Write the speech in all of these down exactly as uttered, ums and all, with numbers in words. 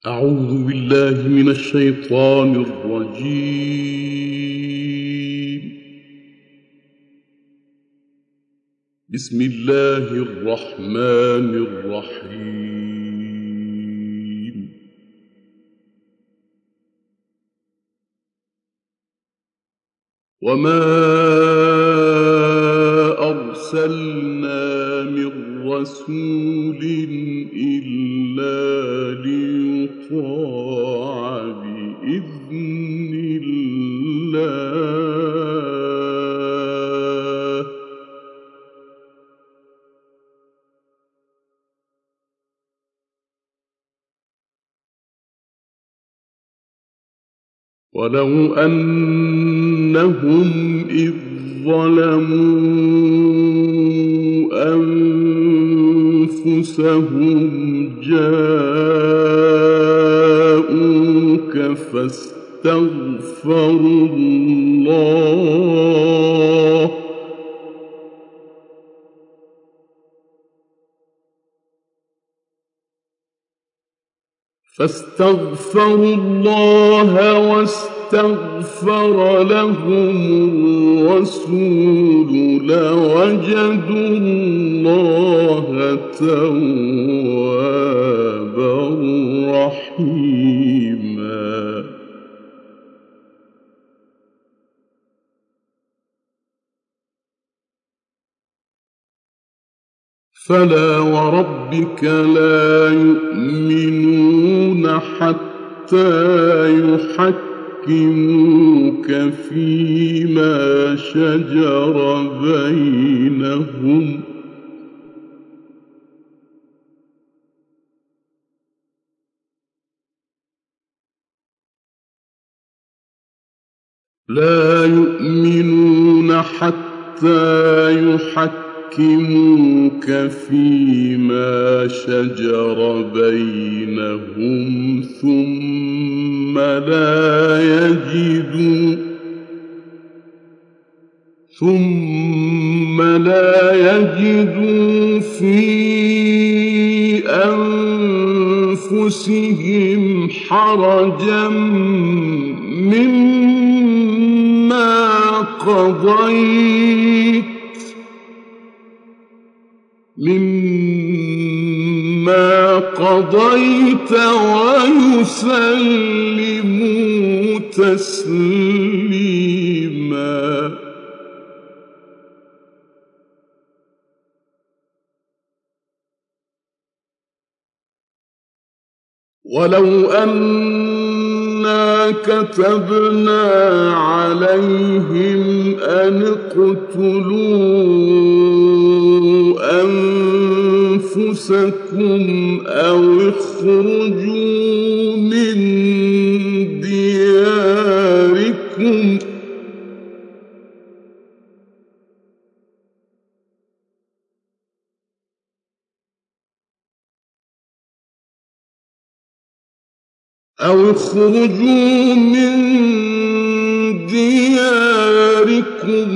أعوذ بالله من الشيطان الرجيم. بسم الله الرحمن الرحيم. وما أرسلنا من رسول إلا ليطاع بإذن الله. ولو أنهم إذ ظلموا أنفسهم جاءوك فاستغفروا الله فاستغفروا الله واستغفر لهم الرسول لوجدوا الله توابا رحيما. فلا وربك لا يؤمنون حتى يحكموك فيما شجر بينهم لا يؤمنون حتى يحكموك يحكموك فيما شجر بينهم ثم لا يجدوا ثم لا يجدوا في أنفسهم حرجا مما قضيت مما قضيت ويسلموا تسليما. ولو أنا كتبنا عليهم أن اقتلوا أنفسكم أو اخرجوا من دياركم أو اخرجوا من دياركم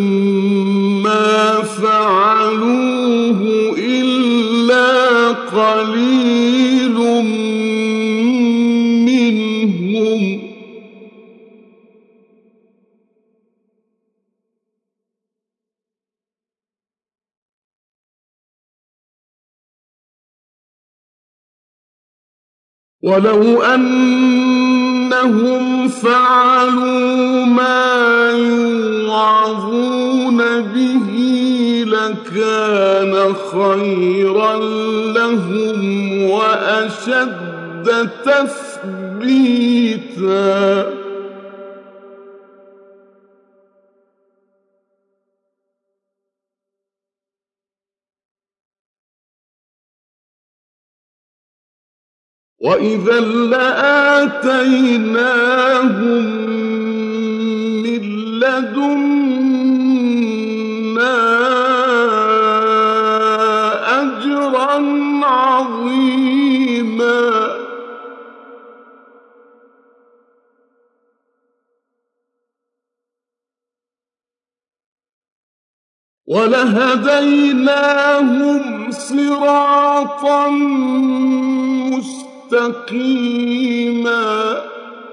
ما فعلوه إلا قليل منهم ولو أنهم فعلوا ما يوعظون به لكان خيرا لهم وأشد تثبيتا. وإذا لآتيناهم من لدنا أجرا عظيما. ولهديناهم صراطا مستقيما مستقيما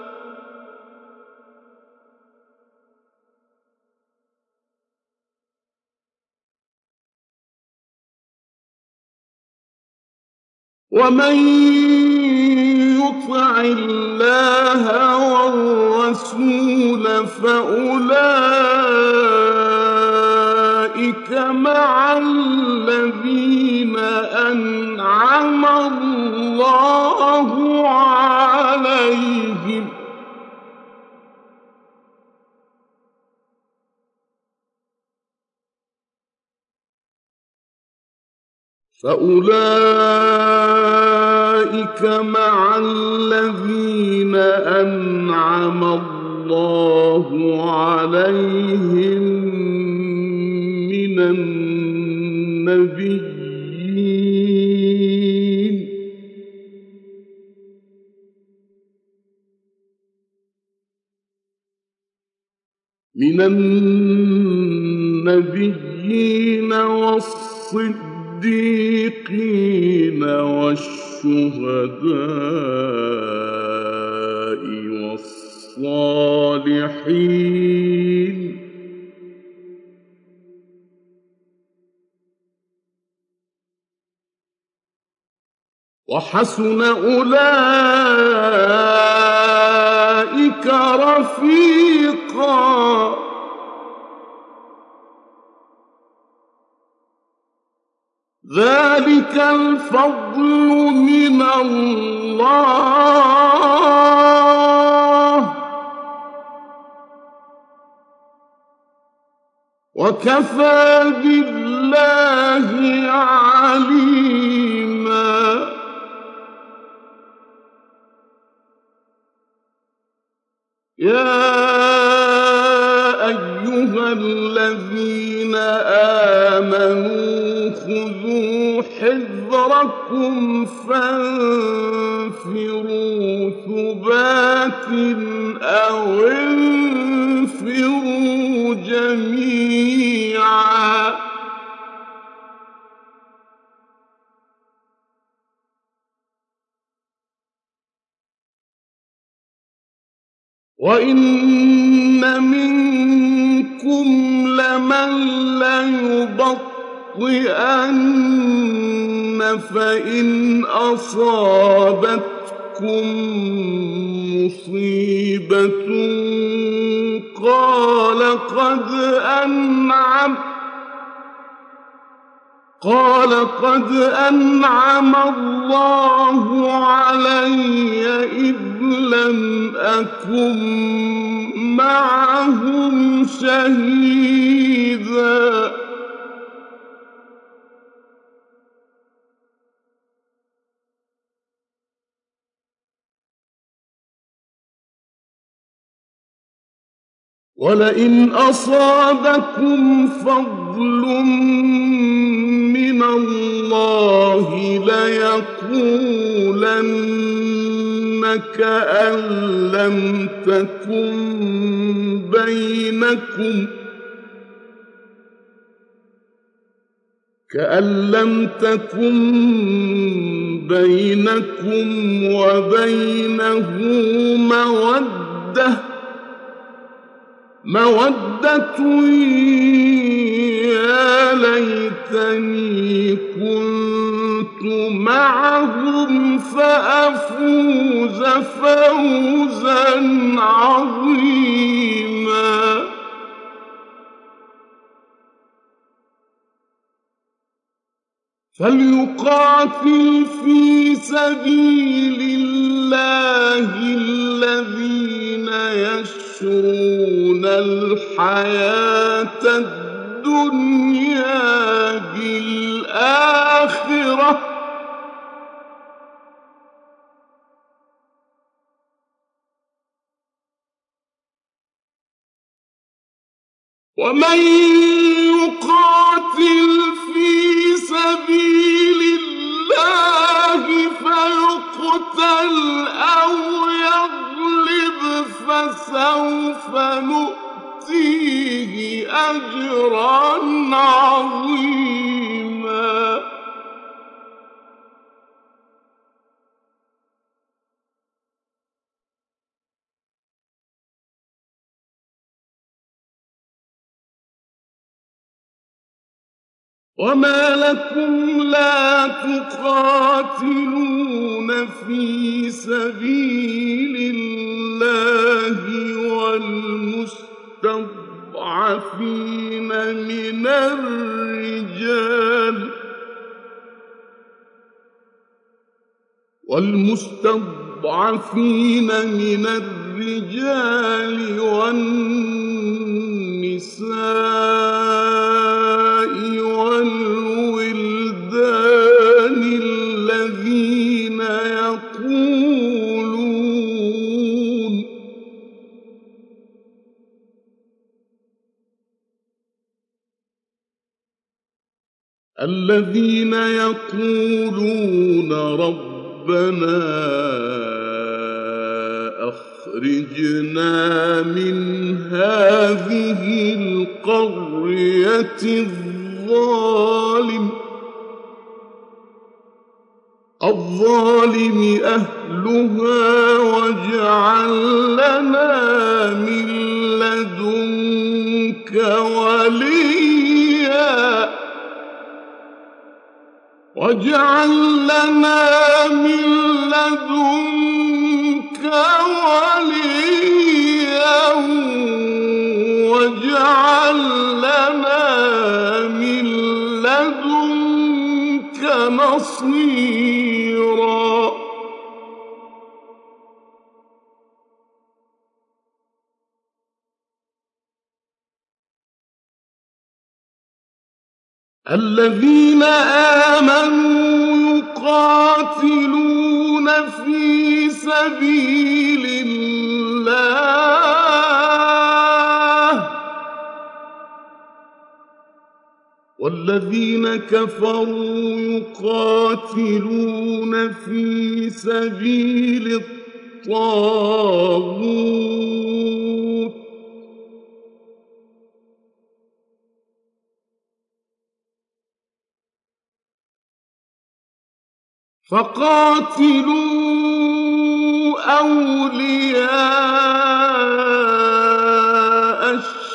ومن يطع الله والرسول فأولئك مع الذين أنعم الله عليهم فأولئك مع الذين أنعم الله عليهم من النبيين من النبيين والصديقين الصديقين والشهداء والصالحين وحسن أولئك رفيقا ذلك الفضل من الله وكفى بالله عليما يا أيها الذين آمنوا خذوا حذركم فانفروا ثبات أو انفروا جميعا وإن منكم لمن ليبطئن فإن أصابتكم مصيبة قال قد أنعم قال قد أنعم الله علي إذ لم أكن معهم شهيدا ولئن أصابكم فضل من الله ليقولن كأن لم تكن بينكم كأن لم تكن بينكم وبينه مودة مودة يا ليتني كنت معهم فأفوز فوزا عظيما فليقاتل في سبيل الله الذين يشرون الحياة الدنيا بالآخرة ومن يقاتل في سبيل الله فيقتل أو يغلب فسوف نؤتيه أجرا عظيما وما لكم لا تقاتلون في سبيل الله والمستضعفين من الرجال والمستضعفين من الرجال والنساء والولدان الذين يقولون الذين يقولون رب ربنا أخرجنا من هذه القرية الظالم الظالم أهلها واجعل لنا من لدنك وليا واجعل لنا من لدنك وليا واجعل لنا من لدنك نصيرا الذين آمنوا يقاتلون في سبيل الله والذين كفروا يقاتلون في سبيل الطاغوت فقاتلوا أولياء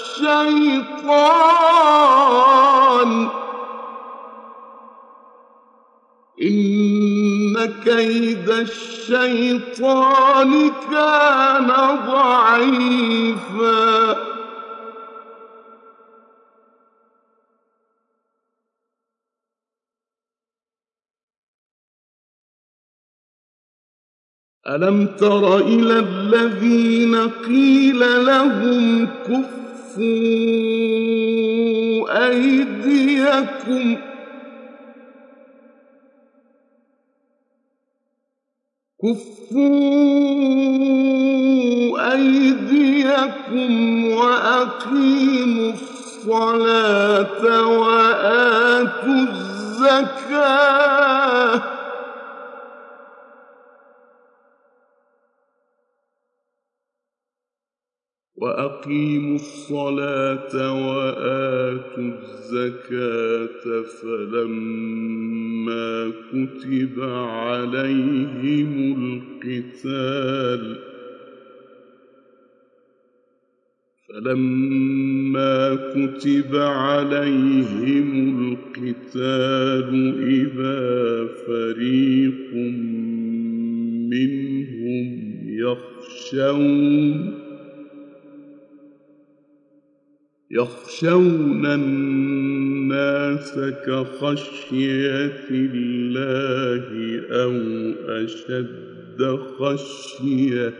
الشيطان إن كيد الشيطان كان ضعيفا ألم تر إلى الذين قيل لهم كفوا أيديكم كفوا أيديكم وأقيموا الصلاة وآتوا الزكاة وأقيموا الصلاة وآتوا الزكاة فلما كتب عليهم القتال فلما كتب عليهم القتال إذا فريق منهم يخشون يخشون الناس كخشية الله أو أشد خشية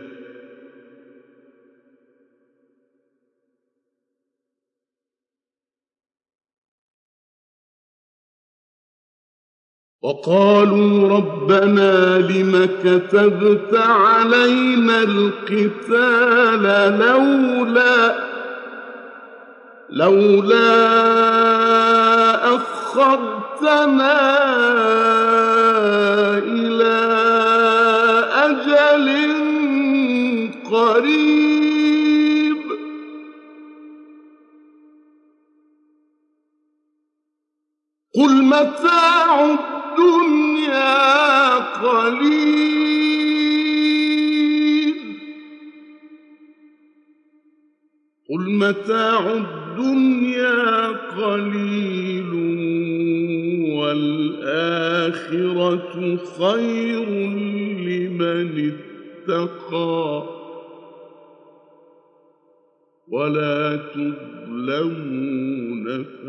وقالوا ربنا لم كتبت علينا القتال لولا لولا أخرتنا إلى أجل قريب قل متاع الدنيا قليل قل متاع الدنيا قليل والآخرة خير لمن اتقى ولا تظلمون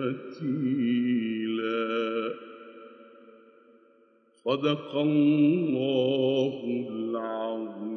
فتيلا. صدق الله العظيم.